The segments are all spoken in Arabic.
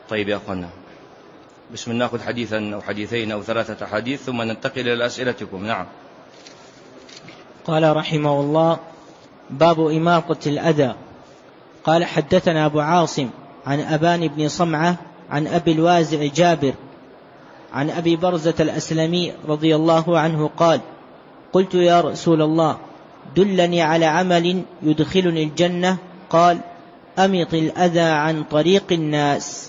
طيب يا أخوانا، بسم الله، نأخذ حديثا أو حديثين أو 3 أحاديث ثم ننتقل إلى أسئلتكم. نعم. قال رحمه الله: باب إماطة الأذى. قال: حدثنا أبو عاصم عن أبان بن صمعة عن أبي الوازع جابر عن أبي برزة الأسلمي رضي الله عنه قال: قلت يا رسول الله دلني على عمل يدخلني الجنة. قال: أمط الأذى عن طريق الناس.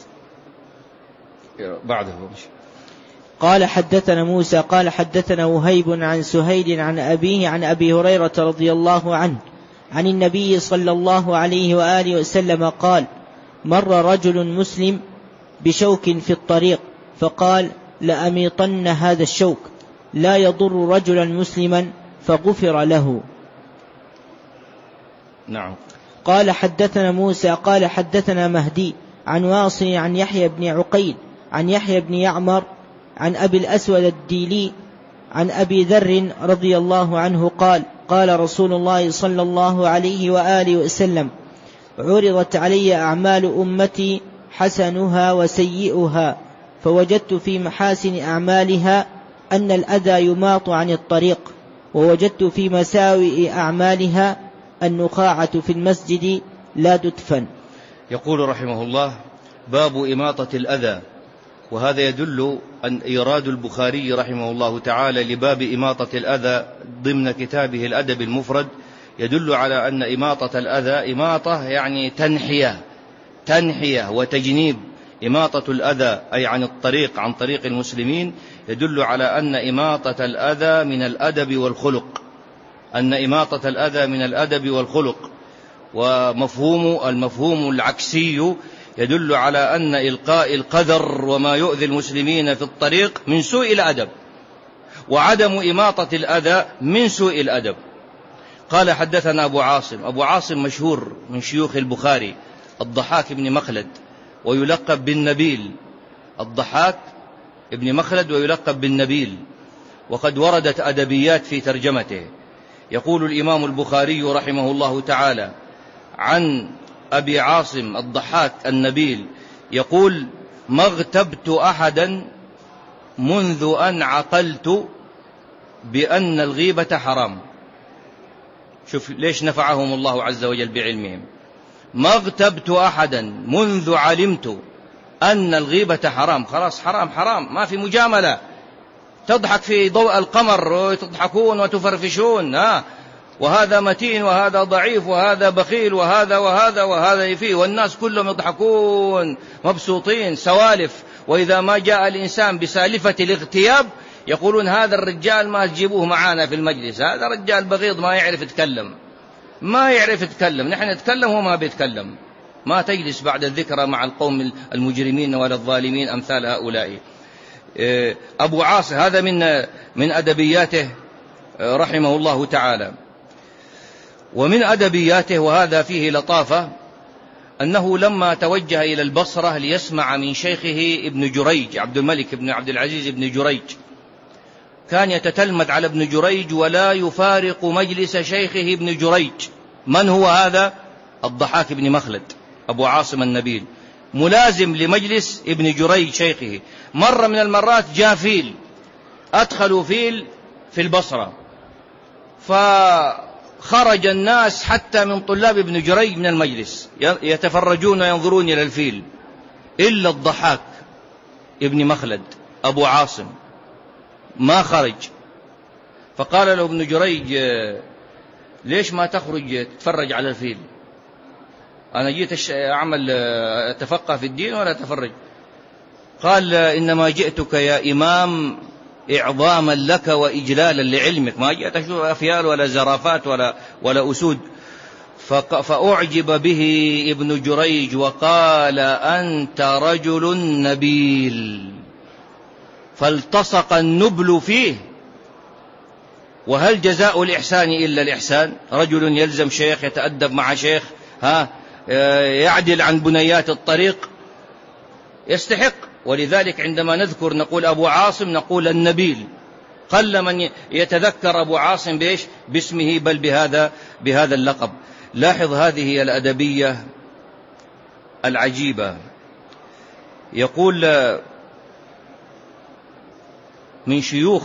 بعده. قال: حدثنا موسى قال: حدثنا وهيب عن سهيل عن أبيه عن أبي هريرة رضي الله عنه عن النبي صلى الله عليه وآله وسلم قال: مر رجل مسلم بشوك في الطريق فقال: لأميطن هذا الشوك لا يضر رجلا مسلما، فغفر له. نعم. قال: حدثنا موسى قال: حدثنا مهدي عن واصل عن يحيى بن عقيل عن يحيى بن يعمر عن أبي الأسود الديلي عن أبي ذر رضي الله عنه قال: قال رسول الله صلى الله عليه وآله وسلم: عرضت علي أعمال أمتي حسنها وسيئها، فوجدت في محاسن أعمالها أن الأذى يماط عن الطريق، ووجدت في مساوئ أعمالها النخاعة في المسجد لا تدفن. يقول رحمه الله: باب إماطة الأذى. وهذا يدل أن إيراد البخاري رحمه الله تعالى لباب إماطة الأذى ضمن كتابه الأدب المفرد يدل على أن إماطة الأذى، إماطة يعني تنحية وتجنيب. إماطة الأذى أي عن الطريق، عن طريق المسلمين، يدل على أن إماطة الأذى من الأدب والخلق، أن إماطة الأذى من الأدب والخلق. المفهوم العكسي يدل على أن إلقاء القذر وما يؤذي المسلمين في الطريق من سوء الأدب، وعدم إماطة الأذى من سوء الأدب. قال: حدثنا أبو عاصم. أبو عاصم مشهور من شيوخ البخاري، الضحاك بن مخلد ويلقب بالنبيل، الضحاك ابن مخلد ويلقب بالنبيل، وقد وردت أدبيات في ترجمته. يقول الإمام البخاري رحمه الله تعالى عن أبي عاصم الضحاك النبيل، يقول: ما اغتبت أحدا منذ أن عقلت بأن الغيبة حرام. شوف ليش نفعهم الله عز وجل بعلمهم. ما اغتبت أحدا منذ علمت أن الغيبة حرام. خلاص حرام، ما في مجاملة. تضحك في ضوء القمر وتضحكون وتفرفشون، وهذا متين وهذا ضعيف وهذا بخيل وهذا يفيه، والناس كلهم يضحكون مبسوطين سوالف. وإذا ما جاء الإنسان بسالفة الاغتياب يقولون: هذا الرجال ما تجيبوه معانا في المجلس، هذا رجال بغيض ما يعرف يتكلم، نحن نتكلم وهو ما بيتكلم. ما تجلس بعد الذكرى مع القوم المجرمين ولا الظالمين أمثال هؤلاء. أبو عاصم هذا من أدبياته رحمه الله تعالى. ومن أدبياته، وهذا فيه لطافة، أنه لما توجه إلى البصرة ليسمع من شيخه ابن جريج، عبد الملك بن عبد العزيز بن جريج، كان يتتلمذ على ابن جريج ولا يفارق مجلس شيخه ابن جريج. من هو هذا؟ الضحاك بن مخلد أبو عاصم النبيل، ملازم لمجلس ابن جريج شيخه. مرة من المرات جاء فيل، أدخلوا فيل في البصرة، فخرج الناس حتى من طلاب ابن جريج من المجلس يتفرجون وينظرون إلى الفيل، إلا الضحاك ابن مخلد أبو عاصم ما خرج. فقال له ابن جريج: ليش ما تخرج تتفرج على الفيل؟ أنا جيت أعمل أتفقه في الدين ولا أتفرج. قال: إنما جئتك يا إمام إعظاما لك وإجلالا لعلمك، ما جئت أشوف أفيال ولا زرافات ولا أسود. فأعجب به ابن جريج وقال: أنت رجل نبيل. فالتصق النبل فيه. وهل جزاء الإحسان إلا الإحسان؟ رجل يلزم شيخ، يتأدب مع شيخ، يعدل عن بنيات الطريق، يستحق. ولذلك عندما نذكر نقول أبو عاصم نقول النبيل. قل من يتذكر أبو عاصم باسمه بل بهذا اللقب. لاحظ هذه الأدبية العجيبة. يقول من شيوخ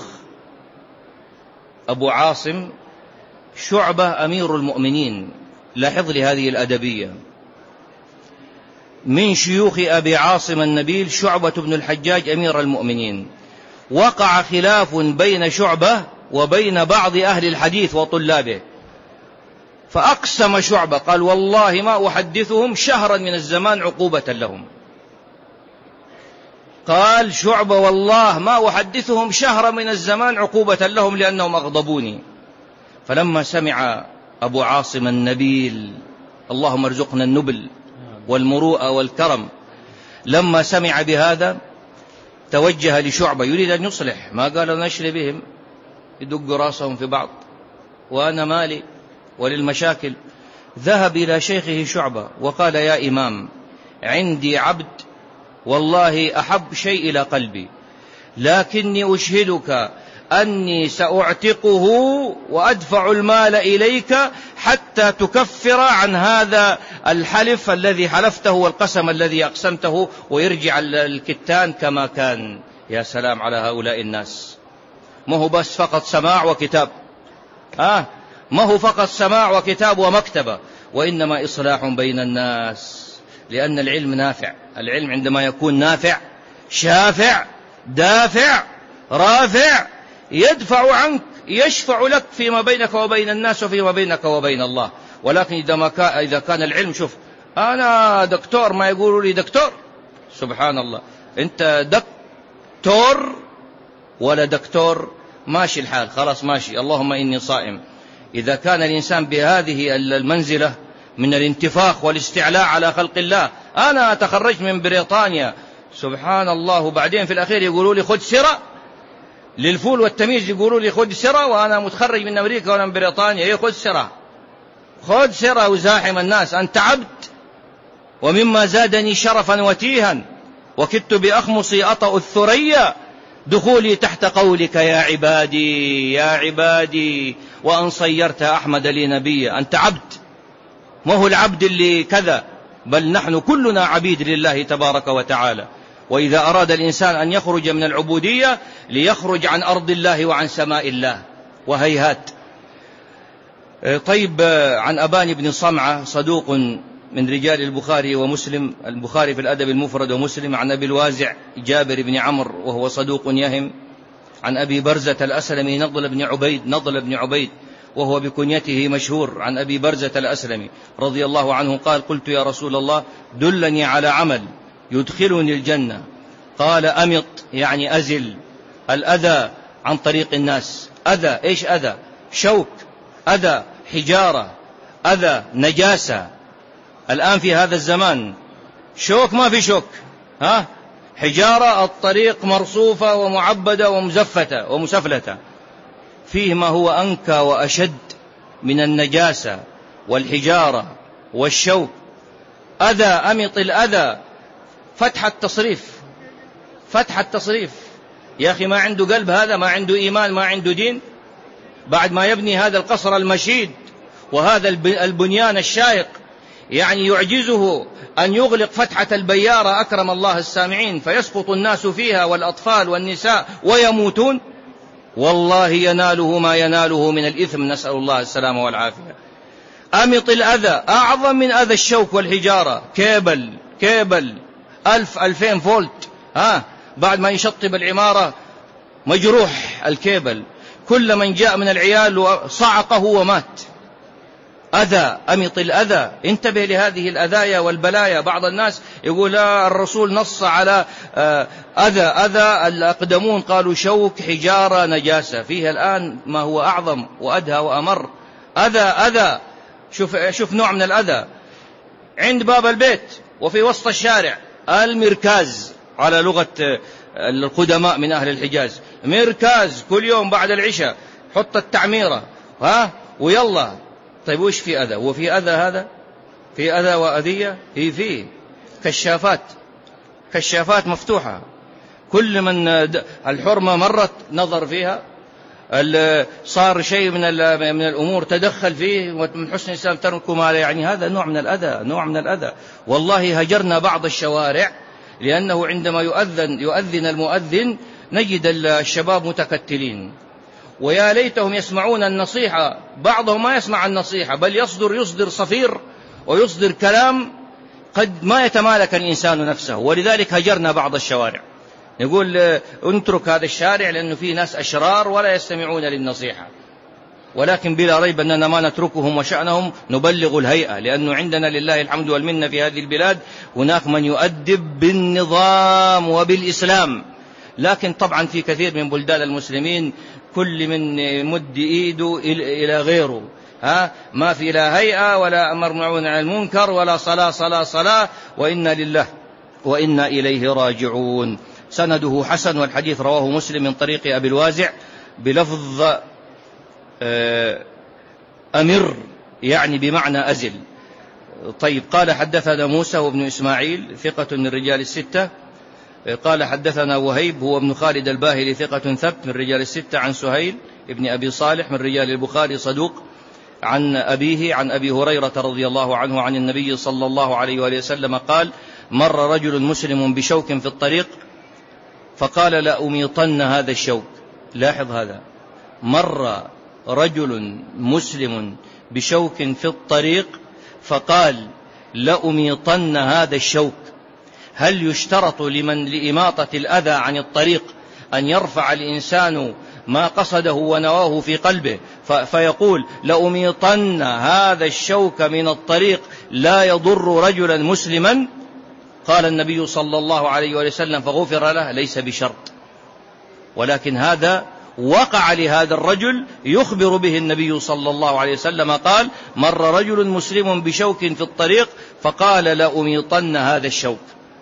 أبو عاصم شعبة أمير المؤمنين، لاحظ لي هذه الأدبية، من شيوخ أبي عاصم النبيل شعبة بن الحجاج أمير المؤمنين. وقع خلاف بين شعبة وبين بعض أهل الحديث وطلابه، فأقسم شعبة قال والله ما أحدثهم شهرا من الزمان عقوبة لهم. قال شعبة والله ما أحدثهم شهرا من الزمان عقوبة لهم لأنهم أغضبوني. فلما سمع أبو عاصم النبيل، اللهم ارزقنا النبل والمروءة والكرم، لما سمع بهذا توجه لشعبة يريد أن يصلح، ما قال نشري بهم يدق راسهم في بعض وأنا مالي وللمشاكل. ذهب إلى شيخه شعبة وقال يا إمام عندي عبد والله أحب شيء إلى قلبي، لكني أشهدك أني سأعتقه وأدفع المال إليك حتى تكفر عن هذا الحلف الذي حلفته والقسم الذي أقسمته ويرجع الكتان كما كان. يا سلام على هؤلاء الناس، ما هو بس فقط سماع وكتاب، ما هو فقط سماع وكتاب ومكتبة، وإنما إصلاح بين الناس، لأن العلم نافع. العلم عندما يكون نافع شافع دافع رافع يدفع عنك يشفع لك فيما بينك وبين الناس وفيما بينك وبين الله. ولكن إذا كان العلم، شوف أنا دكتور ما يقولوا لي دكتور، سبحان الله، أنت دكتور ولا دكتور ماشي الحال خلاص ماشي، اللهم إني صائم. إذا كان الإنسان بهذه المنزلة من الانتفاخ والاستعلاء على خلق الله، أنا تخرجت من بريطانيا سبحان الله، وبعدين في الأخير يقولوا لي خذ سرة للفول والتميز، يقولوا لي خذ سرة وأنا متخرج من أمريكا وأنا من بريطانيا، خذ سرة خذ سرة وزاحم الناس، أنت عبد. ومما زادني شرفا وتيها وكدت بأخمصي أطأ الثريا دخولي تحت قولك يا عبادي يا عبادي، وأن صيرت أحمد لي نبيا. أنت عبد، ما هو العبد اللي كذا، بل نحن كلنا عبيد لله تبارك وتعالى. وإذا أراد الإنسان أن يخرج من العبودية ليخرج عن أرض الله وعن سماء الله، وهيهات. طيب، عن أبان بن صمعة صدوق من رجال البخاري ومسلم، البخاري في الأدب المفرد ومسلم. عن أبي الوازع جابر بن عمرو وهو صدوق يهم. عن أبي برزة الأسلمي نضل بن عبيد وهو بكنيته مشهور. عن أبي برزة الأسلمي رضي الله عنه قال قلت يا رسول الله دلني على عمل يدخلني الجنة. قال أمط، يعني أزل الأذى عن طريق الناس. أذى، إيش أذى؟ شوك، أذى حجارة، أذى نجاسة. الآن في هذا الزمان شوك ما في شوك، حجارة، الطريق مرصوفة ومعبدة ومزفتة ومسفلتة، فيه ما هو أنكى وأشد من النجاسة والحجارة والشوك. أذى، أمط الأذى، فتح التصريف. يا أخي ما عنده قلب هذا، ما عنده إيمان، ما عنده دين. بعد ما يبني هذا القصر المشيد وهذا البنيان الشائق، يعني يعجزه أن يغلق فتحة البيارة أكرم الله السامعين فيسقط الناس فيها والأطفال والنساء ويموتون. والله يناله ما يناله من الإثم، نسأل الله السلامة والعافية. أمط الأذى أعظم من أذى الشوك والحجارة. كيبل 1000-2000 فولت، بعد ما يشطب العمارة مجروح الكيبل، كل من جاء من العيال صعقه ومات. أذى، أمط الأذى. انتبه لهذه الأذايا والبلايا. بعض الناس يقول الرسول نص على أذى الأقدمون، قالوا شوك، حجارة، نجاسة. فيها الآن ما هو أعظم وأدهى وأمر. أذى. شوف نوع من الأذى عند باب البيت وفي وسط الشارع. المركاز على لغة القدماء من أهل الحجاز، مركاز كل يوم بعد العشاء حط التعميرة ويلا. طيب وش في أذى؟ وفي أذى هذا؟ في أذى وأذية؟ فيه كشافات مفتوحة، كل من الحرمة مرت نظر فيها، صار شيء من الأمور تدخل فيه، ومن حسن الإسلام تركه ما لا يعني. هذا نوع من الأذى. والله هجرنا بعض الشوارع لأنه عندما يؤذن المؤذن نجد الشباب متكتلين، ويا ليتهم يسمعون النصيحة. بعضهم ما يسمع النصيحة، بل يصدر صفير ويصدر كلام قد ما يتمالك الإنسان نفسه. ولذلك هجرنا بعض الشوارع، يقول انترك هذا الشارع لأنه فيه ناس أشرار ولا يستمعون للنصيحة. ولكن بلا ريب أننا ما نتركهم وشأنهم، نبلغ الهيئة، لأنه عندنا لله الحمد والمنة في هذه البلاد هناك من يؤدب بالنظام وبالإسلام. لكن طبعا في كثير من بلدان المسلمين كل من يمد إيده إلى غيره، ما في لا هيئة ولا أمر معروف عن المنكر ولا صلاة، وإنا لله وإنا إليه راجعون. سنده حسن، والحديث رواه مسلم من طريق أبي الوازع بلفظ أمر، يعني بمعنى أزل. طيب، قال حدثنا موسى وابن إسماعيل ثقة من رجال الستة. قال حدثنا وهيب هو ابن خالد الباهلي ثقة ثبت من رجال الستة، عن سهيل ابن أبي صالح من رجال البخاري صدوق، عن أبيه عن أبي هريرة رضي الله عنه عن النبي صلى الله عليه وآله وسلم قال: مر رجل مسلم بشوك في الطريق فقال: لأميطن هذا الشوك. لاحظ هذا، مر رجل مسلم بشوك في الطريق فقال: لأميطن هذا الشوك. هل يشترط لإماطة الأذى عن الطريق أن يرفع الإنسان ما قصده ونواه في قلبه فيقول: لأميطن هذا الشوك من الطريق لا يضر رجلا مسلما؟ قال النبي صلى الله عليه وسلم: فغفر له. ليس بشرط، ولكن هذا وقع لهذا الرجل يخبر به النبي صلى الله عليه وسلم، قال: مر رجل مسلم بشوك في الطريق فقال: لأميطن هذا الشوك.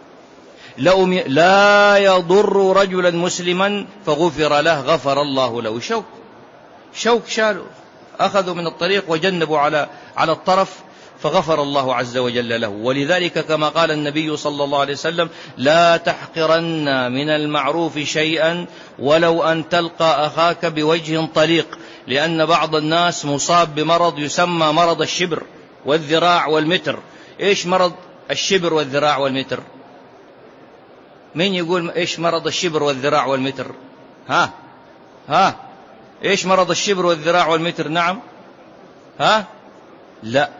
لا يضر رجلا مسلما فغفر له، غفر الله له. شوك شالوا، أخذوا من الطريق وجنبوا على الطرف، فغفر الله عز وجل له. ولذلك كما قال النبي صلى الله عليه وسلم: لا تحقرن من المعروف شيئا ولو أن تلقى أخاك بوجه طليق. لأن بعض الناس مصاب بمرض يسمى مرض الشبر والذراع والمتر. إيش مرض الشبر والذراع والمتر؟ مين يقول إيش مرض الشبر والذراع والمتر؟ إيش مرض الشبر والذراع والمتر؟ نعم، لا،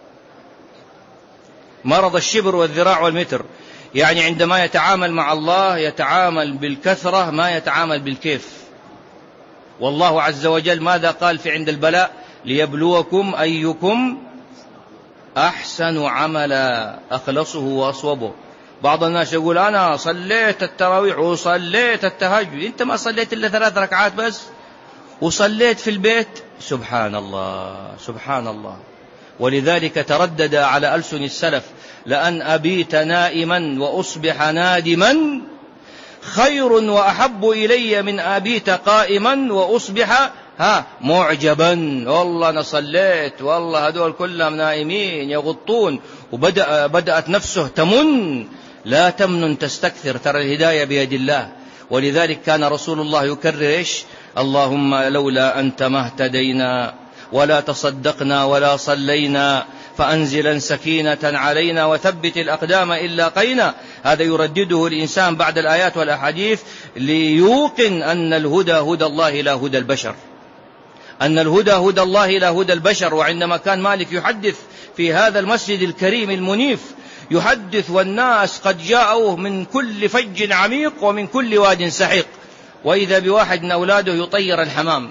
مرض الشبر والذراع والمتر يعني عندما يتعامل مع الله يتعامل بالكثرة ما يتعامل بالكيف. والله عز وجل ماذا قال في عند البلاء؟ ليبلوكم أيكم أحسن عملا، أخلصه وأصوبه. بعض الناس يقول: أنا صليت التراويح وصليت التهجد. أنت ما صليت إلا 3 ركعات بس وصليت في البيت. سبحان الله سبحان الله. ولذلك تردد على ألسن السلف: لأن أبيت نائما وأصبح نادما خير وأحب إلي من أبيت قائما وأصبح معجبا. والله أنا صليت، والله هذول كلهم نائمين يغطون. وبدأت نفسه تمن. لا تمنن تستكثر، ترى الهداية بيد الله. ولذلك كان رسول الله يكرر: اللهم لولا أنت ما اهتدينا ولا تصدقنا ولا صلينا، فأنزلا سكينة علينا وثبت الأقدام إن لاقينا. هذا يردده الإنسان بعد الآيات والأحاديث ليوقن أن الهدى هدى الله لا هدى البشر، أن الهدى هدى الله لا هدى البشر. وعندما كان مالك يحدث في هذا المسجد الكريم المنيف، يحدث والناس قد جاءوه من كل فج عميق ومن كل واد سحيق، وإذا بواحد من أولاده يطير الحمام،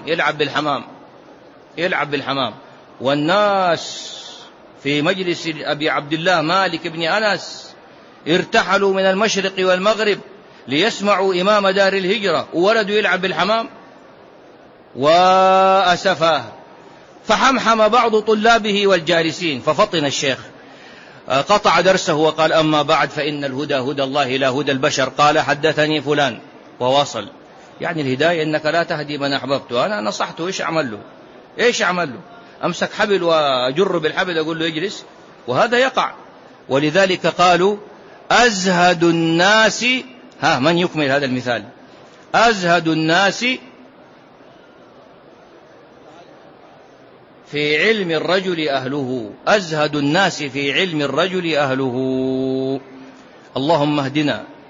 يلعب بالحمام. والناس في مجلس أبي عبد الله مالك بن أنس ارتحلوا من المشرق والمغرب ليسمعوا إمام دار الهجرة، وولده يلعب بالحمام. وأسفاه، فحمحم بعض طلابه والجالسين، ففطن الشيخ، قطع درسه وقال: أما بعد فإن الهدى هدى الله لا هدى البشر. قال: حدثني فلان، وواصل. يعني الهداية إنك لا تهدي من أحببت. أنا نصحته، إيش أعمل له؟ أمسك حبل وأجر بالحبل أقول له اجلس؟ وهذا يقع. ولذلك قالوا: أزهد الناس، من يكمل هذا المثال؟ أزهد الناس في علم الرجل أهله، أزهد الناس في علم الرجل أهله. اللهم اهدنا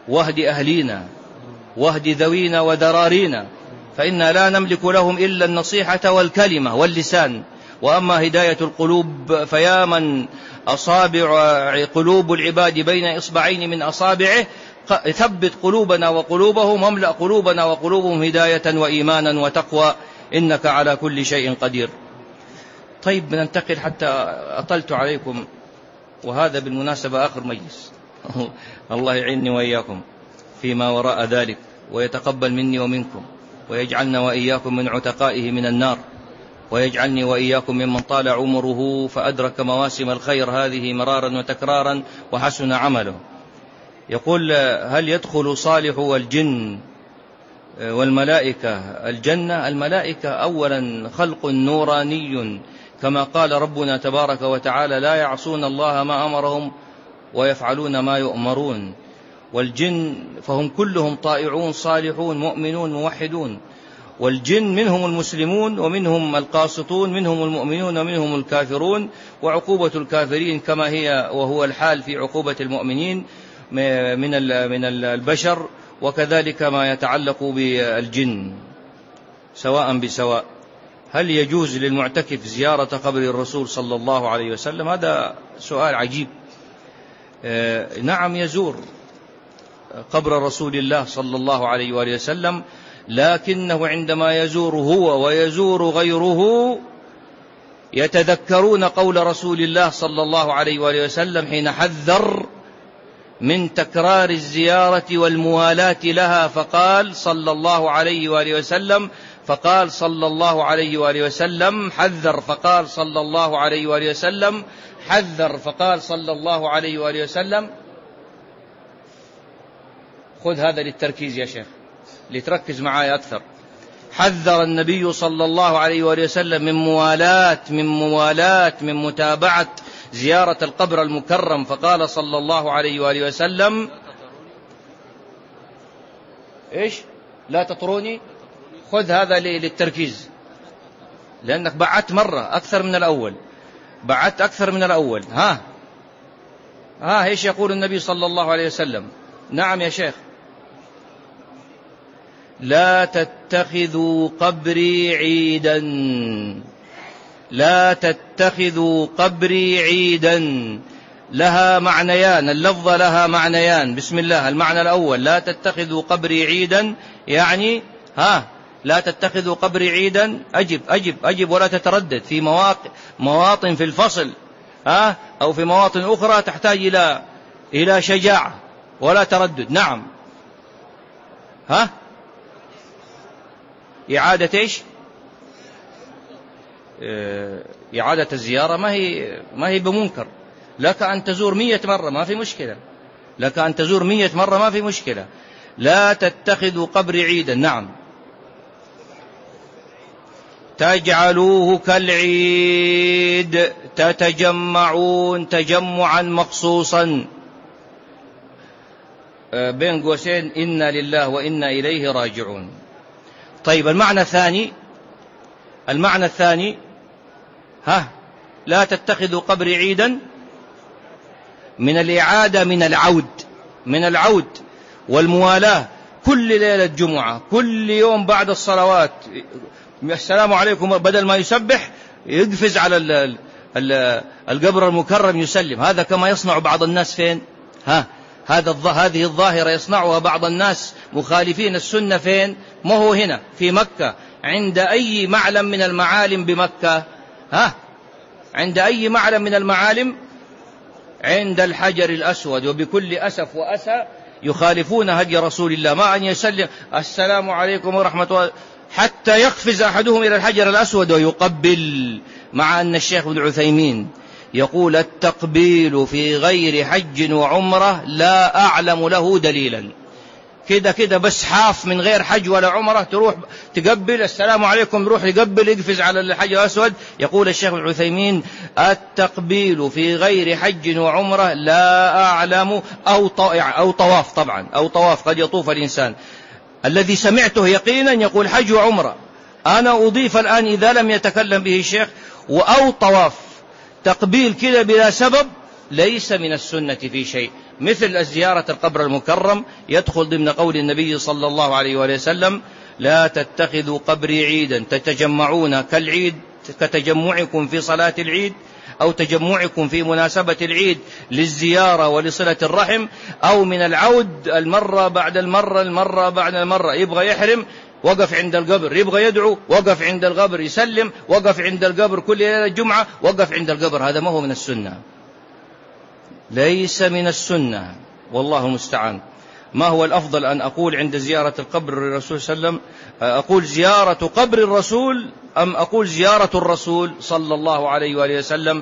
واهد أهلينا واهد ذوينا وذرارينا، فإنا لا نملك لهم إلا النصيحة والكلمة واللسان. وأما هداية القلوب فيا من أصابع قلوب العباد بين إصبعين من أصابعه، ثبت قلوبنا وقلوبهم، واملأ قلوبنا وقلوبهم هداية وإيمانا وتقوى، إنك على كل شيء قدير. طيب ننتقل، حتى أطلت عليكم، وهذا بالمناسبة آخر مجلس. الله يعيني وإياكم فيما وراء ذلك، ويتقبل مني ومنكم، ويجعلنا وإياكم من عتقائه من النار، ويجعلني وإياكم ممن طال عمره فأدرك مواسم الخير هذه مرارا وتكرارا وحسن عمله. يقول: هل يدخل صالح والجن والملائكة الجنة؟ الملائكة أولا خلق نوراني، كما قال ربنا تبارك وتعالى: لا يعصون الله ما أمرهم ويفعلون ما يؤمرون. والجن فهم كلهم طائعون صالحون مؤمنون موحدون. والجن منهم المسلمون ومنهم القاسطون، منهم المؤمنون ومنهم الكافرون، وعقوبة الكافرين كما هي وهو الحال في عقوبة المؤمنين من البشر، وكذلك ما يتعلق بالجن سواء بسواء. هل يجوز للمعتكف زيارة قبر الرسول صلى الله عليه وسلم؟ هذا سؤال عجيب. نعم، يزور قبر رسول الله صلى الله عليه وآله وسلم، لكنه عندما يزور هو ويزور غيره يتذكرون قول رسول الله صلى الله عليه وآله وسلم حين حذر من تكرار الزيارة والموالاة لها، فقال صلى الله عليه وآله وسلم حذر، فقال صلى الله عليه وآله وسلم حذر، فقال صلى الله عليه وآله وسلم. خذ هذا للتركيز يا شيخ، لتركز معي أكثر. حذر النبي صلى الله عليه وآله وسلم من متابعة زيارة القبر المكرم، فقال صلى الله عليه وآله وسلم: إيش؟ لا تطروني. خذ هذا للتركيز، لأنك بعدت مرة أكثر من الأول. إيش يقول النبي صلى الله عليه وسلم؟ نعم يا شيخ. لا تتخذوا قبري عيدا، لا تتخذوا قبري عيدا. لها معنيان، اللفظة لها معنيان. بسم الله. المعنى الأول: لا تتخذوا قبري عيدا، يعني لا تتخذوا قبري عيدا. أجب ولا تتردد في مواطن في الفصل، أو في مواطن أخرى تحتاج إلى شجاعة ولا تردد. نعم. إعادة إيش؟ إعادة الزيارة ما هي بمنكر. لك أن تزور 100 مرة ما في مشكلة. لا تتخذوا قبري عيدا. نعم. تجعلوه كالعيد، تتجمعون تجمعا مخصوصا. بين قوسين: إنا لله وإنا إليه راجعون. طيب، المعنى الثاني لا تتخذوا قبري عيدا، من الإعادة، من العود والموالاة. كل ليلة جمعة، كل يوم بعد الصلوات، السلام عليكم، بدل ما يسبح يقفز على القبر المكرم يسلم. هذا كما يصنع بعض الناس. فين؟ هذه الظاهرة يصنعها بعض الناس مخالفين السنة. فين؟ ما هو هنا في مكة، عند أي معلم من المعالم بمكة. عند أي معلم من المعالم، عند الحجر الأسود. وبكل أسف وأسى يخالفون هدي رسول الله، ما أن يسلم السلام عليكم ورحمة الله حتى يقفز أحدهم إلى الحجر الأسود ويقبل. مع أن الشيخ ابن عثيمين يقول: التقبيل في غير حج وعمرة لا أعلم له دليلا. كده بس حاف من غير حج ولا عمرة، تروح تقبل السلام عليكم، روح يقبل، يقفز على الحجر الأسود. يقول الشيخ ابن عثيمين: التقبيل في غير حج وعمرة لا أعلم، أو طواف. طبعا أو طواف، قد يطوف الإنسان. الذي سمعته يقينا يقول حج وعمرة. أنا أضيف الآن إذا لم يتكلم به الشيخ: أو طواف. تقبيل كده بلا سبب ليس من السنة في شيء. مثل زيارة القبر المكرم يدخل ضمن قول النبي صلى الله عليه وآله وسلم: لا تتخذوا قبري عيدا تتجمعون كالعيد كتجمعكم في صلاة العيد أو تجمعكم في مناسبة العيد للزيارة ولصلة الرحم، أو من العود المرة بعد المرة بعد المرة. يبغى يحرم وقف عند القبر، يبغى يدعو وقف عند القبر، يسلم وقف عند القبر، كل ليلة الجمعة وقف عند القبر. هذا ما هو من السنة، ليس من السنة، والله المستعان. ما هو الأفضل أن أقول عند زيارة القبر الرسول صلى الله عليه وسلم أقول زيارة قبر الرسول أم أقول زيارة الرسول صلى الله عليه وآله وسلم؟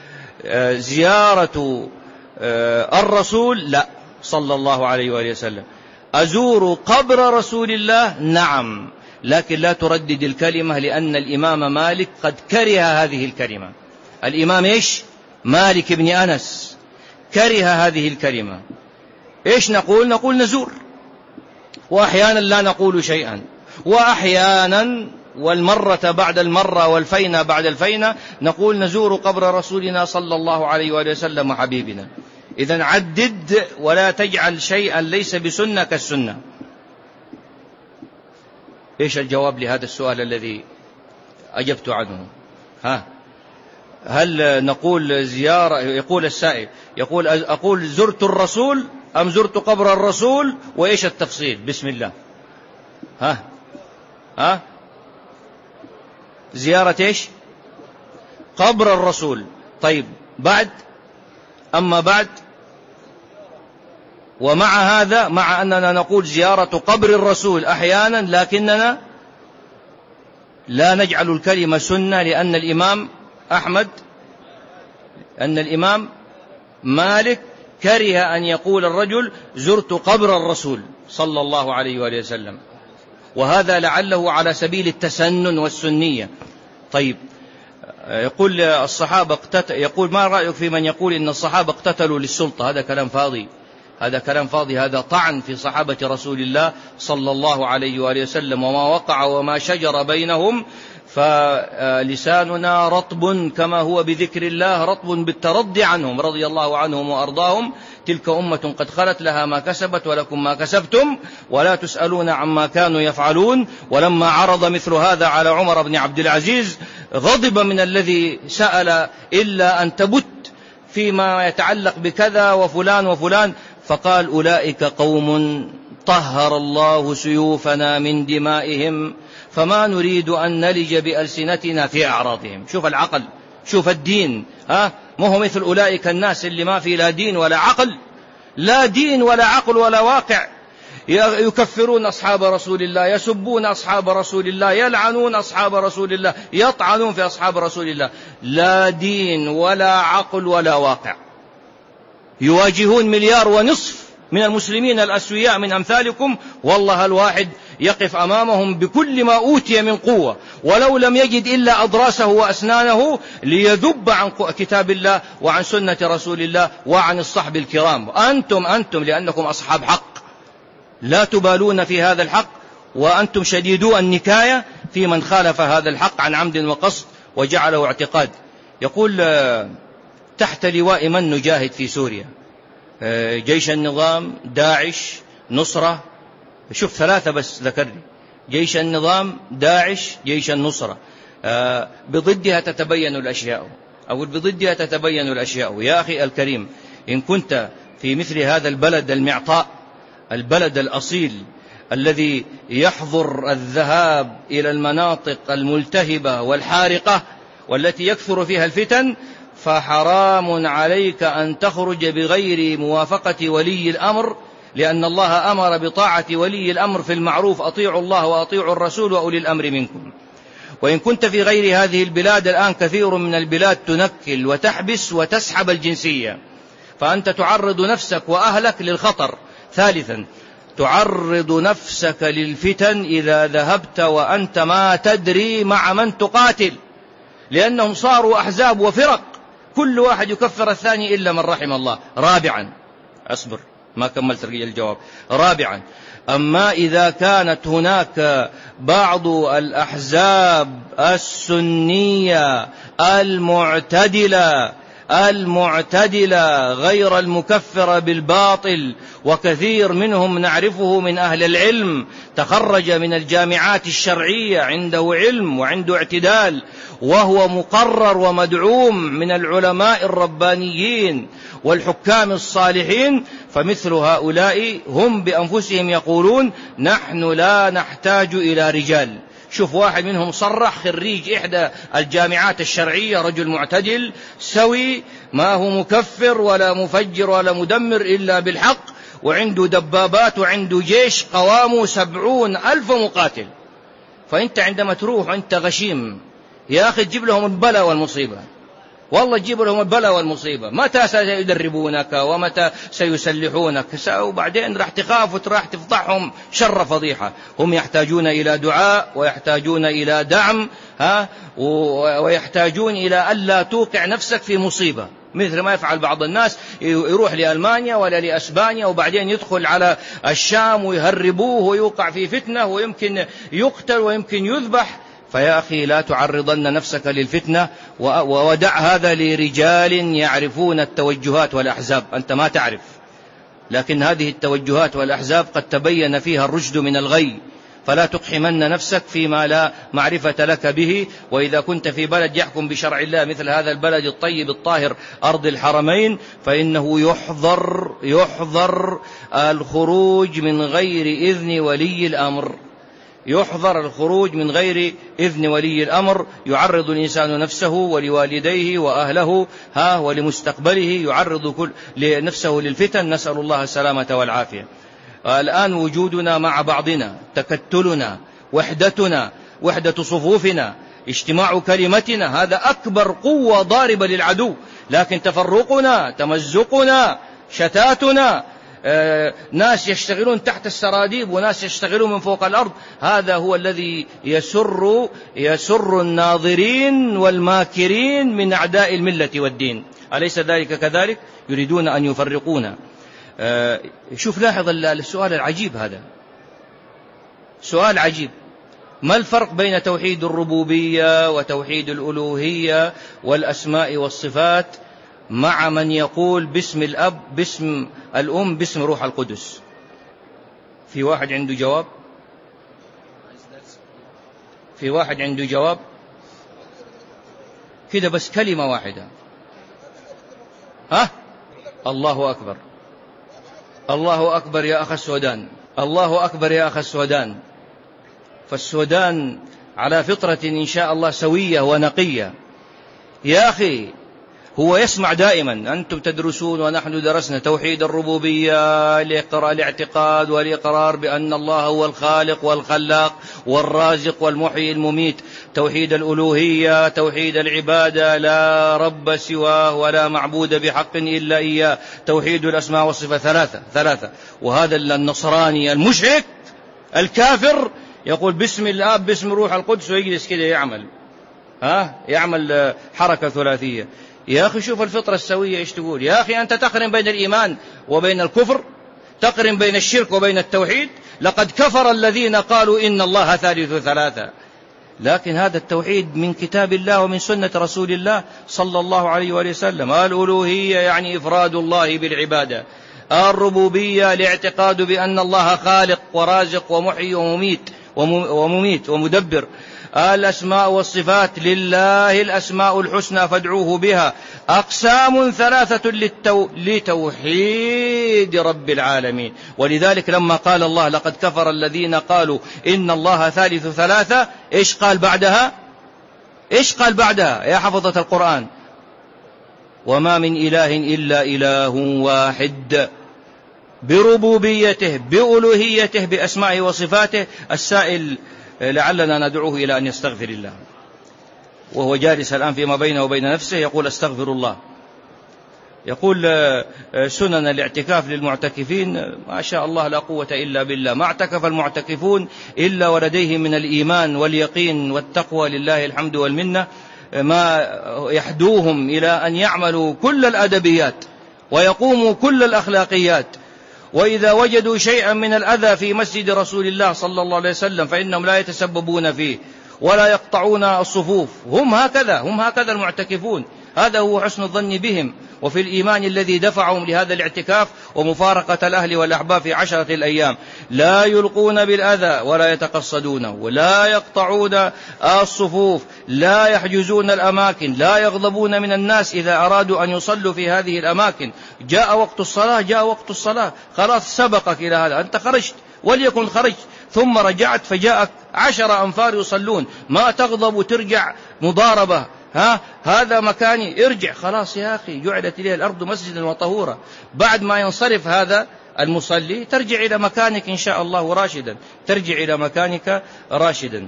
زيارة الرسول لا، صلى الله عليه وآله وسلم. أزور قبر رسول الله نعم، لكن لا تردد الكلمة، لأن الإمام مالك قد كره هذه الكلمة. الإمام إيش؟ مالك بن أنس كره هذه الكلمة. إيش نقول؟ نقول نزور، وأحيانا لا نقول شيئا، وأحيانا والمرة بعد المرة والفينة بعد الفينة نقول نزور قبر رسولنا صلى الله عليه وآله وسلم وحبيبنا. إذن عدد ولا تجعل شيئا ليس بسنة كالسنة. إيش الجواب لهذا السؤال الذي أجبت عنه؟ هل نقول زيارة؟ يقول السائل، يقول أقول زرت الرسول أم زرت قبر الرسول، وإيش التفصيل؟ بسم الله. زيارة إيش؟ قبر الرسول. طيب بعد، أما بعد، ومع هذا، مع أننا نقول زيارة قبر الرسول أحيانا، لكننا لا نجعل الكلمة سنة، لأن الإمام أحمد، أن الإمام مالك كره أن يقول الرجل زرت قبر الرسول صلى الله عليه وآله وسلم، وهذا لعله على سبيل التسنن والسنية. طيب يقول الصحابة يقول ما رأيك في من يقول إن الصحابة اقتتلوا للسلطة؟ هذا كلام فاضي، هذا كلام فاضي، هذا طعن في صحابة رسول الله صلى الله عليه وآله وسلم. وما وقع وما شجر بينهم فلساننا رطب كما هو بذكر الله رطب بالترضي عنهم رضي الله عنهم وأرضاهم. تلك أمة قد خلت لها ما كسبت ولكم ما كسبتم ولا تسألون عما كانوا يفعلون. ولما عرض مثل هذا على عمر بن عبد العزيز غضب من الذي سأل إلا أن تبت فيما يتعلق بكذا وفلان وفلان، فقال أولئك قوم طهر الله سيوفنا من دمائهم فما نريد أن نلج بألسنتنا في أعراضهم. شوف العقل، شوف الدين. ما هو مثل أولئك الناس اللي ما في لا دين ولا عقل، لا دين ولا عقل ولا واقع، يكفرون أصحاب رسول الله، يسبون أصحاب رسول الله، يلعنون أصحاب رسول الله، يطعنون في أصحاب رسول الله. لا دين ولا عقل ولا واقع. يواجهون 1.5 مليار من المسلمين الأسوياء من أمثالكم، والله الواحد يقف أمامهم بكل ما أوتي من قوة، ولو لم يجد إلا أضراسه وأسنانه ليذب عن كتاب الله وعن سنة رسول الله وعن الصحب الكرام. أنتم لأنكم أصحاب حق لا تبالون في هذا الحق، وأنتم شديدو النكاية في من خالف هذا الحق عن عمد وقصد وجعله اعتقاد. يقول تحت لواء من نجاهد في سوريا؟ جيش النظام، داعش، نصرة. شوف 3 بس ذكرني: جيش النظام، داعش، جيش النصرة. بضدها تتبين الأشياء، أو بضدها تتبين الأشياء. يا أخي الكريم، إن كنت في مثل هذا البلد المعطاء، البلد الأصيل الذي يحظر الذهاب إلى المناطق الملتهبة والحارقة والتي يكثر فيها الفتن، فحرام عليك أن تخرج بغير موافقة ولي الأمر، لأن الله أمر بطاعة ولي الأمر في المعروف: أطيعوا الله وأطيعوا الرسول وأولي الأمر منكم. وإن كنت في غير هذه البلاد، الآن كثير من البلاد تنكل وتحبس وتسحب الجنسية، فأنت تعرض نفسك وأهلك للخطر. ثالثا، تعرض نفسك للفتن إذا ذهبت وأنت ما تدري مع من تقاتل، لأنهم صاروا أحزاب وفرق، كل واحد يكفر الثاني إلا من رحم الله. رابعا، أصبر ما كملت الجواب. رابعا، أما إذا كانت هناك بعض الأحزاب السنية المعتدلة المعتدلة غير المكفرة بالباطل. وكثير منهم نعرفه من أهل العلم، تخرج من الجامعات الشرعية، عنده علم وعنده اعتدال، وهو مقرر ومدعوم من العلماء الربانيين والحكام الصالحين. فمثل هؤلاء هم بأنفسهم يقولون نحن لا نحتاج إلى رجال. شوف واحد منهم صرح، خريج إحدى الجامعات الشرعية، رجل معتدل سوي، ما هو مكفر ولا مفجر ولا مدمر إلا بالحق، وعنده دبابات وعنده جيش قوامه 70,000 مقاتل. فأنت عندما تروح وأنت غشيم يا أخي تجيب لهم البلاء والمصيبة، والله تجيب لهم البلاء والمصيبة. متى سيدربونك ومتى سيسلحونك؟ وبعدين راح تخاف وراح تفضحهم شر فضيحة. هم يحتاجون إلى دعاء ويحتاجون إلى دعم، ويحتاجون إلى ألا توقع نفسك في مصيبة، مثل ما يفعل بعض الناس، يروح لألمانيا ولا لأسبانيا وبعدين يدخل على الشام ويهربوه ويوقع في فتنة ويمكن يقتل ويمكن يذبح. فيا أخي لا تعرضن نفسك للفتنة، وودع هذا لرجال يعرفون التوجهات والأحزاب. أنت ما تعرف، لكن هذه التوجهات والأحزاب قد تبين فيها الرشد من الغي، فلا تقحمن نفسك فيما لا معرفة لك به. وإذا كنت في بلد يحكم بشرع الله مثل هذا البلد الطيب الطاهر أرض الحرمين، فإنه يحظر الخروج من غير إذن ولي الأمر. يحظر الخروج من غير إذن ولي الأمر. يعرض الإنسان نفسه ولوالديه وأهله ولمستقبله، يعرض نفسه للفتن، نسأل الله السلامة والعافية. الآن وجودنا مع بعضنا، تكتلنا، وحدتنا، وحدة صفوفنا، اجتماع كلمتنا، هذا أكبر قوة ضاربة للعدو. لكن تفرقنا، تمزقنا، شتاتنا، ناس يشتغلون تحت السراديب وناس يشتغلون من فوق الأرض، هذا هو الذي يسر الناظرين والماكرين من أعداء الملة والدين. أليس ذلك كذلك؟ يريدون أن يفرقونا. شوف لاحظ السؤال العجيب، هذا سؤال عجيب. ما الفرق بين توحيد الربوبية وتوحيد الألوهية والأسماء والصفات مع من يقول باسم الأب، باسم الأم، باسم روح القدس؟ في واحد عنده جواب؟ في واحد عنده جواب؟ كده بس كلمة واحدة. الله أكبر، الله أكبر يا أخ السودان، الله أكبر يا أخ السودان. فالسودان على فطرة إن شاء الله سوية ونقية. يا أخي هو يسمع دائما، أنتم تدرسون ونحن درسنا توحيد الربوبية، الاعتقاد والإقرار بأن الله هو الخالق والخلاق والرازق والمحيي المميت. توحيد الألوهية توحيد العبادة، لا رب سواه ولا معبود بحق إلا إياه. توحيد الأسماء والصفات ثلاثة. وهذا النصراني المشرك الكافر يقول باسم الآب باسم روح القدس، ويجلس كده يعمل حركة ثلاثية. يا أخي شوف الفطرة السوية إيش تقول. يا أخي أنت تقرن بين الإيمان وبين الكفر، تقرن بين الشرك وبين التوحيد. لقد كفر الذين قالوا إن الله ثالث ثلاثة. لكن هذا التوحيد من كتاب الله ومن سنة رسول الله صلى الله عليه وآله وسلم. الألوهية يعني إفراد الله بالعبادة. الربوبية الاعتقاد بأن الله خالق ورازق ومحيي ومميت ومدبر. الأسماء والصفات لله الأسماء الحسنى فادعوه بها. أقسام ثلاثة لتوحيد رب العالمين. ولذلك لما قال الله لقد كفر الذين قالوا إن الله ثالث ثلاثة، إيش قال بعدها؟ إيش قال بعدها يا حفظة القرآن؟ وما من إله إلا إله واحد بربوبيته بألوهيته بأسمائه وصفاته. السائل لعلنا ندعوه إلى أن يستغفر الله، وهو جالس الآن فيما بينه وبين نفسه يقول أستغفر الله. يقول سنن الاعتكاف للمعتكفين، ما شاء الله لا قوة إلا بالله. ما اعتكف المعتكفون إلا ولديهم من الإيمان واليقين والتقوى لله الحمد والمنة ما يحدوهم إلى أن يعملوا كل الأدبيات ويقوموا كل الأخلاقيات. وإذا وجدوا شيئا من الأذى في مسجد رسول الله صلى الله عليه وسلم فإنهم لا يتسببون فيه ولا يقطعون الصفوف. هم هكذا المعتكفون. هذا هو حسن الظن بهم وفي الإيمان الذي دفعهم لهذا الاعتكاف ومفارقة الأهل والأحباب في 10 الأيام. لا يلقون بالأذى ولا يتقصدونه ولا يقطعون الصفوف، لا يحجزون الأماكن، لا يغضبون من الناس إذا أرادوا أن يصلوا في هذه الأماكن. جاء وقت الصلاة، جاء وقت الصلاة، خلاص سبقك إلى هذا، أنت خرجت وليكن خرجت ثم رجعت فجاءك 10 أنفار يصلون، ما تغضب وترجع مضاربة. هذا مكاني، ارجع، خلاص يا أخي، جعلت إليه الأرض مسجدا وطهورا. بعد ما ينصرف هذا المصلي ترجع إلى مكانك إن شاء الله راشدا، ترجع إلى مكانك راشدا.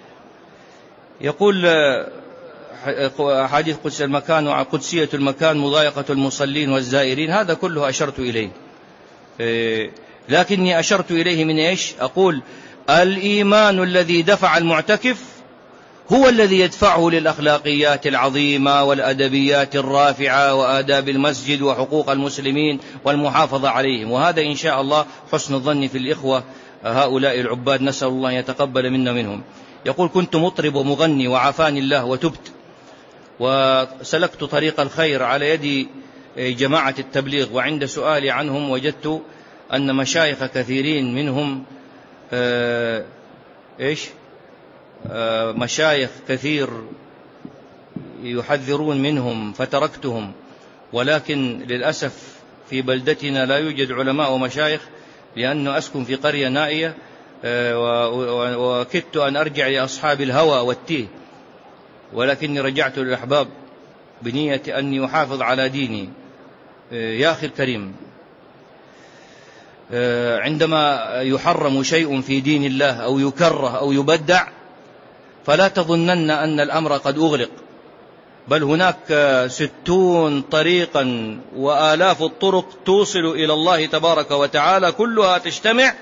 يقول حديث قدس المكان وقدسية المكان مضايقة المصلين والزائرين، هذا كله أشرت إليه، لكني أشرت إليه من إيش؟ أقول الإيمان الذي دفع المعتكف هو الذي يدفعه للأخلاقيات العظيمة والأدبيات الرافعة وآداب المسجد وحقوق المسلمين والمحافظة عليهم. وهذا إن شاء الله حسن الظن في الإخوة هؤلاء العباد، نسأل الله أن يتقبل منا منهم. يقول كنت مطرب ومغني وعافاني الله وتبت وسلكت طريق الخير على يد جماعة التبليغ، وعند سؤالي عنهم وجدت أن مشايخ كثيرين منهم مشايخ كثير يحذرون منهم فتركتهم، ولكن للأسف في بلدتنا لا يوجد علماء ومشايخ لأنه أسكن في قرية نائية، وكدت أن أرجع لأصحاب الهوى والتيه، ولكني رجعت للأحباب بنية أني أحافظ على ديني. يا أخي الكريم، عندما يحرم شيء في دين الله أو يكره أو يبدع فلا تظنن أن الأمر قد أغلق، بل هناك 60 طريقا وآلاف الطرق توصل إلى الله تبارك وتعالى، كلها تجتمع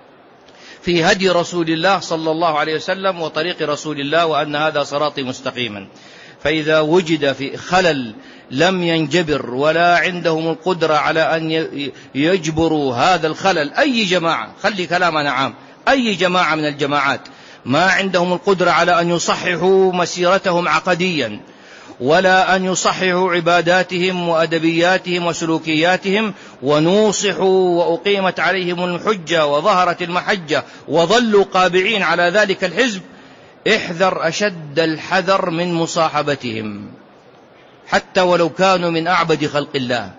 في هدي رسول الله صلى الله عليه وسلم وطريق رسول الله، وأن هذا صراطي مستقيما. فإذا وجد في خلل لم ينجبر ولا عندهم القدرة على أن يجبروا هذا الخلل، أي جماعة، خلي كلامنا عام، أي جماعة من الجماعات ما عندهم القدرة على أن يصححوا مسيرتهم عقديا ولا أن يصححوا عباداتهم وأدبياتهم وسلوكياتهم، ونوصحوا وأقيمت عليهم الحجة وظهرت المحجة وظلوا قابعين على ذلك الحزب، احذر أشد الحذر من مصاحبتهم حتى ولو كانوا من أعبد خلق الله،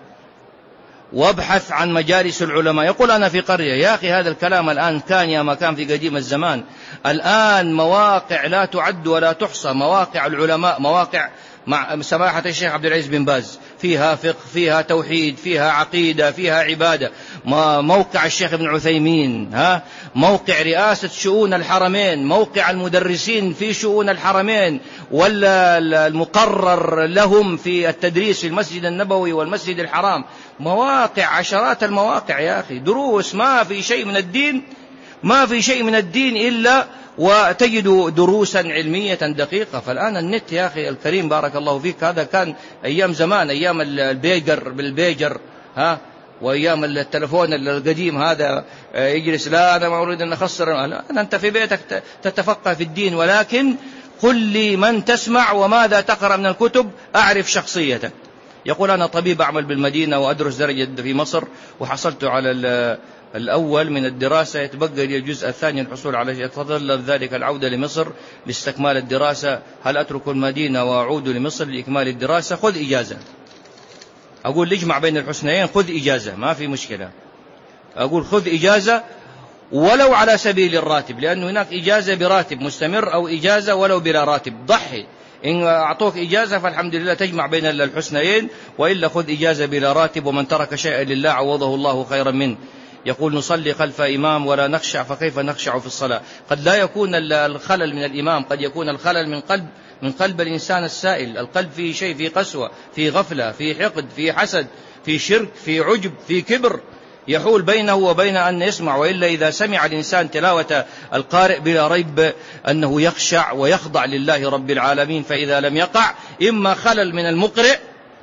وابحث عن مجالس العلماء. يقول أنا في قرية، يا أخي هذا الكلام الآن كان يا ما كان في قديم الزمان. الآن مواقع لا تعد ولا تحصى، مواقع العلماء، مواقع مع سماحة الشيخ عبد العزيز بن باز، فيها فقه، فيها توحيد، فيها عقيدة، فيها عبادة. موقع الشيخ ابن عثيمين، موقع رئاسة شؤون الحرمين، موقع المدرسين في شؤون الحرمين ولا المقرر لهم في التدريس في المسجد النبوي والمسجد الحرام، مواقع، عشرات المواقع يا أخي، دروس. ما في شيء من الدين، ما في شيء من الدين إلا وتجد دروسا علمية دقيقة. فالآن النت يا أخي الكريم بارك الله فيك، هذا كان أيام زمان، أيام البيجر بالبيجر، وأيام التلفون القديم هذا، يجلس لا أنا ما أريد أن أخسر، لا أنت في بيتك تتفقه في الدين، ولكن قل لي من تسمع وماذا تقرأ من الكتب أعرف شخصيتك. يقول أنا طبيب أعمل بالمدينة وأدرس درجة في مصر، وحصلت على الأول من الدراسة، يتبقى لي الجزء الثاني الحصول على شيء، يتطلب ذلك العودة لمصر لاستكمال الدراسة، هل أترك المدينة وأعود لمصر لإكمال الدراسة؟ خذ إجازة. أقول اجمع بين الحسنيين، خذ إجازة، ما في مشكلة. أقول خذ إجازة ولو على سبيل الراتب، لأنه هناك إجازة براتب مستمر أو إجازة ولو بلا راتب، ضحي. إن أعطوك إجازة فالحمد لله تجمع بين الحسنيين، وإلا خذ إجازة بلا راتب، ومن ترك شيئا لله عوضه الله خيرا منه. يقول نصلي خلف إمام ولا نخشع، فكيف نخشع في الصلاة؟ قد لا يكون الخلل من الإمام، قد يكون الخلل من قلب الإنسان السائل. القلب فيه شيء، في قسوة، في غفلة، في حقد، في حسد، في شرك، في عجب، في كبر يحول بينه وبين أن يسمع. وإلا إذا سمع الإنسان تلاوة القارئ بلا ريب أنه يخشع ويخضع لله رب العالمين. فإذا لم يقع إما خلل من المقرئ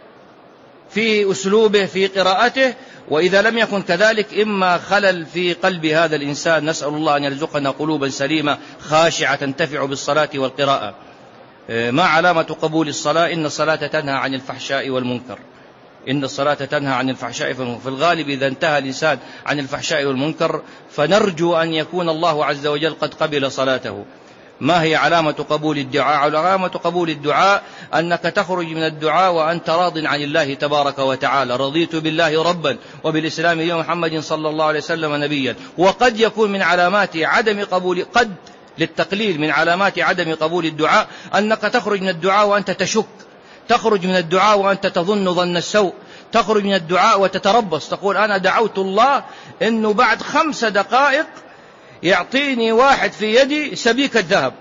في أسلوبه في قراءته، وإذا لم يكن كذلك إما خلل في قلب هذا الإنسان. نسأل الله أن يرزقنا قلوبا سليمة خاشعة تنتفع بالصلاة والقراءة. ما علامة قبول الصلاة؟ إن الصلاة تنهى عن الفحشاء والمنكر. إن الصلاة تنهى عن الفحشاء والمنكر. في الغالب إذا انتهى الإنسان عن الفحشاء والمنكر فنرجو أن يكون الله عز وجل قد قبل صلاته. ما هي علامة قبول الدعاء؟ علامة قبول الدعاء أنك تخرج من الدعاء وأنت راض عن الله تبارك وتعالى. رضيت بالله ربا وبالإسلام دينا محمد صلى الله عليه وسلم نبيا. وقد يكون من علامات عدم قبول، قد للتقليل من علامات عدم قبول الدعاء أنك تخرج من الدعاء وأنت تشك، تخرج من الدعاء وأنت تظن ظن السوء، تخرج من الدعاء وتتربص، تقول أنا دعوت الله إنه بعد 5 دقائق يعطيني واحد في يدي سبيكة ذهب،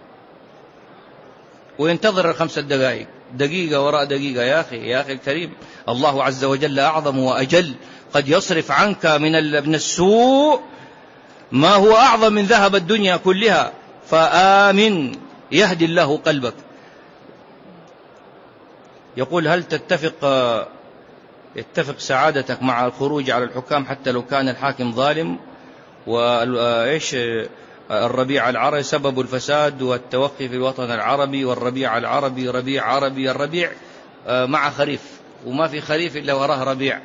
وينتظر 5 دقائق، دقيقة وراء دقيقة. يا أخي الكريم، الله عز وجل أعظم وأجل، قد يصرف عنك من السوء ما هو أعظم من ذهب الدنيا كلها، فآمن يهدي الله قلبك. يقول هل يتفق سعادتك مع الخروج على الحكام حتى لو كان الحاكم ظالم؟ وإيش الربيع العربي سبب الفساد والتوقي في الوطن العربي، والربيع العربي ربيع عربي، الربيع مع خريف، وما في خريف إلا وراه ربيع،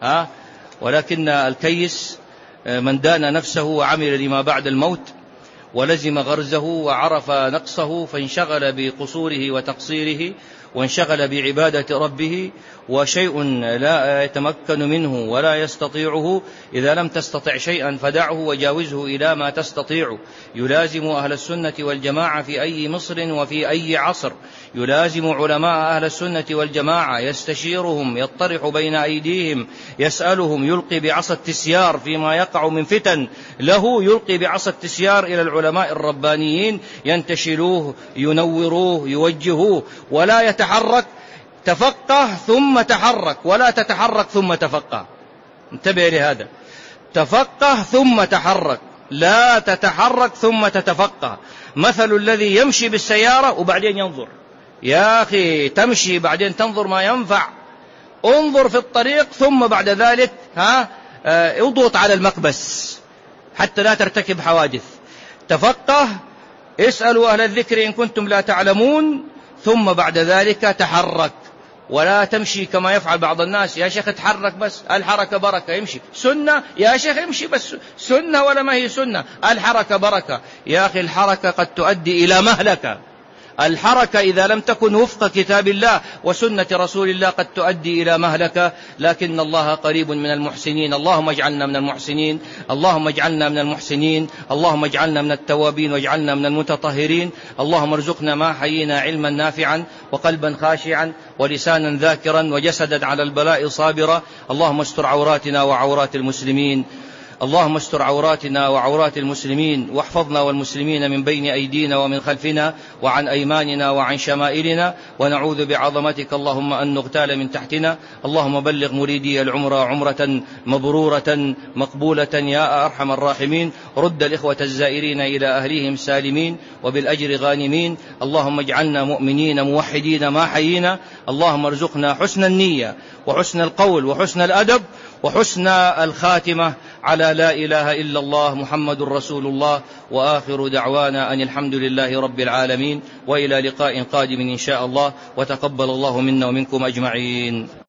ولكن الكيس من دان نفسه وعمل لما بعد الموت ولزم غرزه وعرف نقصه فانشغل بقصوره وتقصيره وانشغل بعبادة ربه، وشيء لا يتمكن منه ولا يستطيعه. إذا لم تستطع شيئا فدعه وجاوزه إلى ما تستطيع. يلازم أهل السنة والجماعة في أي مصر وفي أي عصر، يلازم علماء أهل السنة والجماعة، يستشيرهم، يطرح بين أيديهم، يسألهم، يلقي بعصا التسيار فيما يقع من فتن له، يلقي بعصا التسيار إلى العلماء الربانيين، ينتشلوه، ينوروه، يوجهوه، ولا يتحرك. تفقه ثم تحرك، ولا تتحرك ثم تفقه. انتبه لهذا، تفقه ثم تحرك، لا تتحرك ثم تتفقه. مثل الذي يمشي بالسيارة وبعدين ينظر. يا أخي تمشي بعدين تنظر ما ينفع، انظر في الطريق ثم بعد ذلك اضغط على المقبس حتى لا ترتكب حوادث. تفقه، اسألوا أهل الذكر إن كنتم لا تعلمون، ثم بعد ذلك تحرك، ولا تمشي كما يفعل بعض الناس. يا شيخ اتحرك بس، الحركة بركة، يمشي سنة. يا شيخ امشي بس، سنة ولا ما هي سنة؟ الحركة بركة. يا أخي الحركة قد تؤدي إلى مهلكة. الحركة إذا لم تكن وفق كتاب الله وسنة رسول الله قد تؤدي إلى مهلكة. لكن الله قريب من المحسنين. اللهم اجعلنا من المحسنين، اللهم اجعلنا من المحسنين، اللهم اجعلنا من التوابين واجعلنا من المتطهرين. اللهم ارزقنا ما حيينا علما نافعا وقلبا خاشعا ولسانا ذاكرا وجسدا على البلاء صابرا. اللهم استر عوراتنا وعورات المسلمين، اللهم استر عوراتنا وعورات المسلمين، واحفظنا والمسلمين من بين أيدينا ومن خلفنا وعن أيماننا وعن شمائلنا، ونعوذ بعظمتك اللهم أن نغتال من تحتنا. اللهم بلغ مريدي العمرة عمرة مبرورة مقبولة يا أرحم الراحمين. رد الإخوة الزائرين إلى أهليهم سالمين وبالأجر غانمين. اللهم اجعلنا مؤمنين موحدين ما حيينا. اللهم ارزقنا حسن النية وحسن القول وحسن الأدب وحسن الخاتمة على لا إله إلا الله محمد رسول الله. وآخر دعوانا أن الحمد لله رب العالمين، وإلى لقاء قادم إن شاء الله، وتقبل الله منا ومنكم أجمعين.